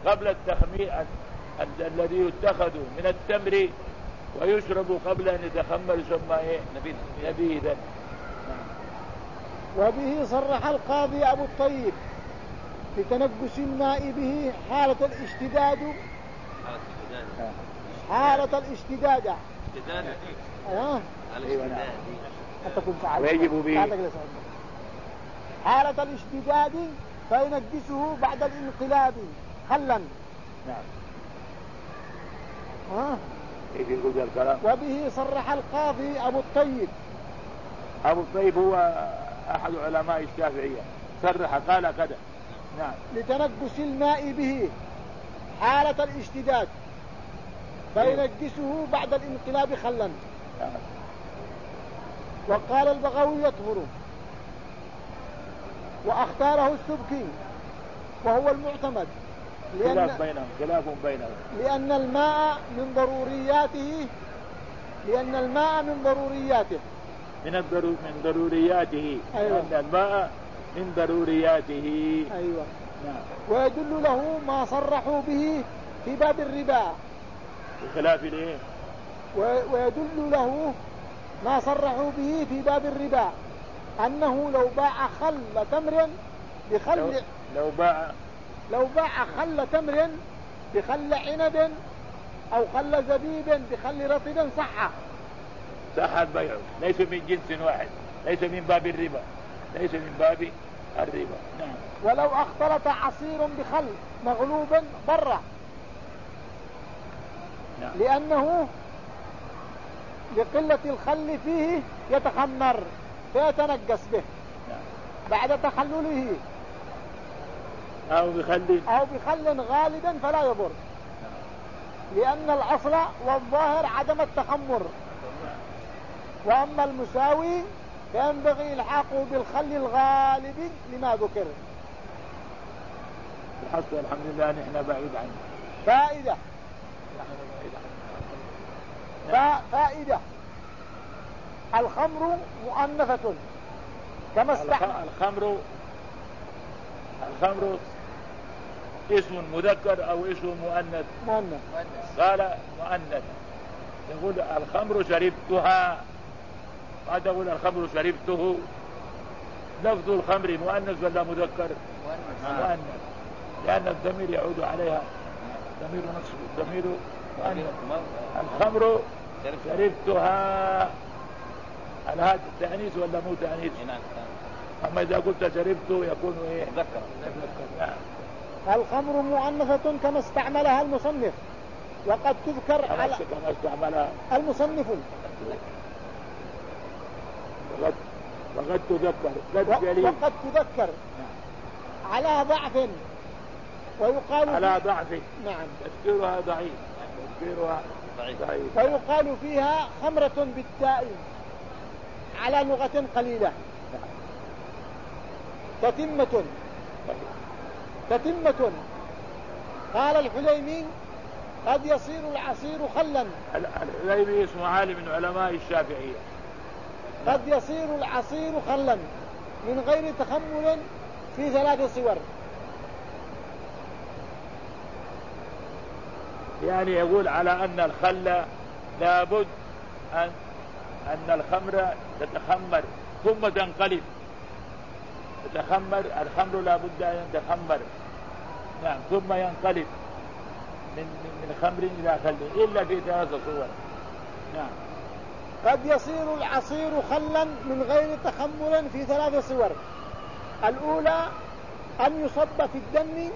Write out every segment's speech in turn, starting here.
قبل التخمير الذي يتخذ من التمر ويشرب قبل أن يتخمر يسمى إيه؟ نبيذا. وبه صرح القاضي أبو الطيب لتنبس الماء به حالة الاشتداد ويجب به حالة الاشتداد فينجسه بعد الانقلاب خلا. وبه صرح القاضي أبو الطيب. أبو الطيب هو أحد علماء الشافعية، صرح قال كذا. نعم. لتنجس الماء به حالة الاشتداد فينجسه بعد الانقلاب خلا. وقال البغوي يطهر، وأختاره السبكي وهو المعتمد خلاف بينهم لأن الماء من ضرورياته من ضرورياته. أيوة. لأن الماء من ضرورياته. أيوة. نعم. ويدل له ما صرحوا به في باب الربا بخلاف الايه؟ ويدل له ما صرحوا به في باب الربا أنه لو باع خل تمر بخل لو باع خل تمر بخل عنب أو خل زبيب بخل رطب صح البيع، ليس من جنس واحد، ليس من باب الربا، ليس من باب الربا. نعم. ولو اختلط عصير بخل مغلوب ضر. نعم. لأنه لقلة الخل فيه يتخمر فيتنجس به. نعم. بعد تخلله أو بخل غالبا فلا يضر. لأن الأصل والظاهر عدم التخمر. وأما المساوي فينبغي الحاقه بالخل الغالب لما ذكر. الحصل الحمد لله نحن بعيد عنه. فائدة الخمر مؤنثة كما الخمر اسم مذكر أو اسم مؤنث؟ قال مؤنث. يقول الخمر شربتها، ما تقول الخمر شربته. لفظ الخمر مؤنث ولا مذكر؟ مؤنث، لأن الضمير يعود عليها ضمير مؤنث. الخمر شربتها، هل هذا تأنيث ولا مو تأنيث؟ أما إذا قلت شربته يكون إيه؟ مذكر. الخمر مؤنثة كما استعملها المصنف، وقد تذكر على كما استعملها المصنف، وقد تذكر على ضعف، ويقال على ضعف. نعم. تفسيرها ضعيف. ويقال فيها خمرة بالتاء على لغة قليلة. تتمة. قال الحليمي قد يصير العصير خلا. الحليمي اسمه عالم من علماء الشافعية. قد يصير العصير خلا من غير تخمر في 3 صور. يعني يقول على أن الخل لابد أن الخمر تتخمر ثم تنقلب. الخمر لابد أن يتخمر، نعم، ثم ينقلب من خمر إلى خل، إلا في 3 صور. نعم. قد يصير العصير خلا من غير تخمر في 3 صور. الأولى أن يصب في الدم.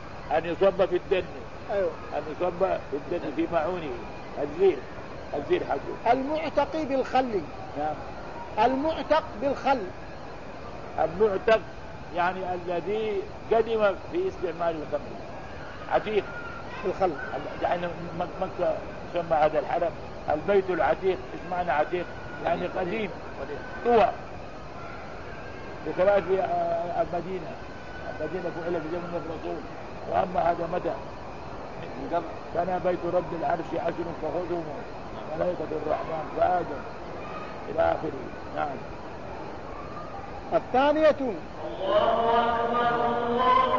أيوه. أن يصب في الدم في معونه الزير حقه. المعتق بالخل. نعم. المعتق بالخل. المعتق يعني الذي قدم في استعمال الخمر، عتيق بالخل. يعني مكة سمى هذا الحرم البيت العتيق. ايش معنى عتيق؟ يعني قديم طوى، بخلاف المدينة فعل في زمن الرسول. وأما هذا متى كان بيت رب العرش 10 فخذهم ملائكة الرحمن فآدم إلى آخره. نعم. الثانية. الله أكبر الله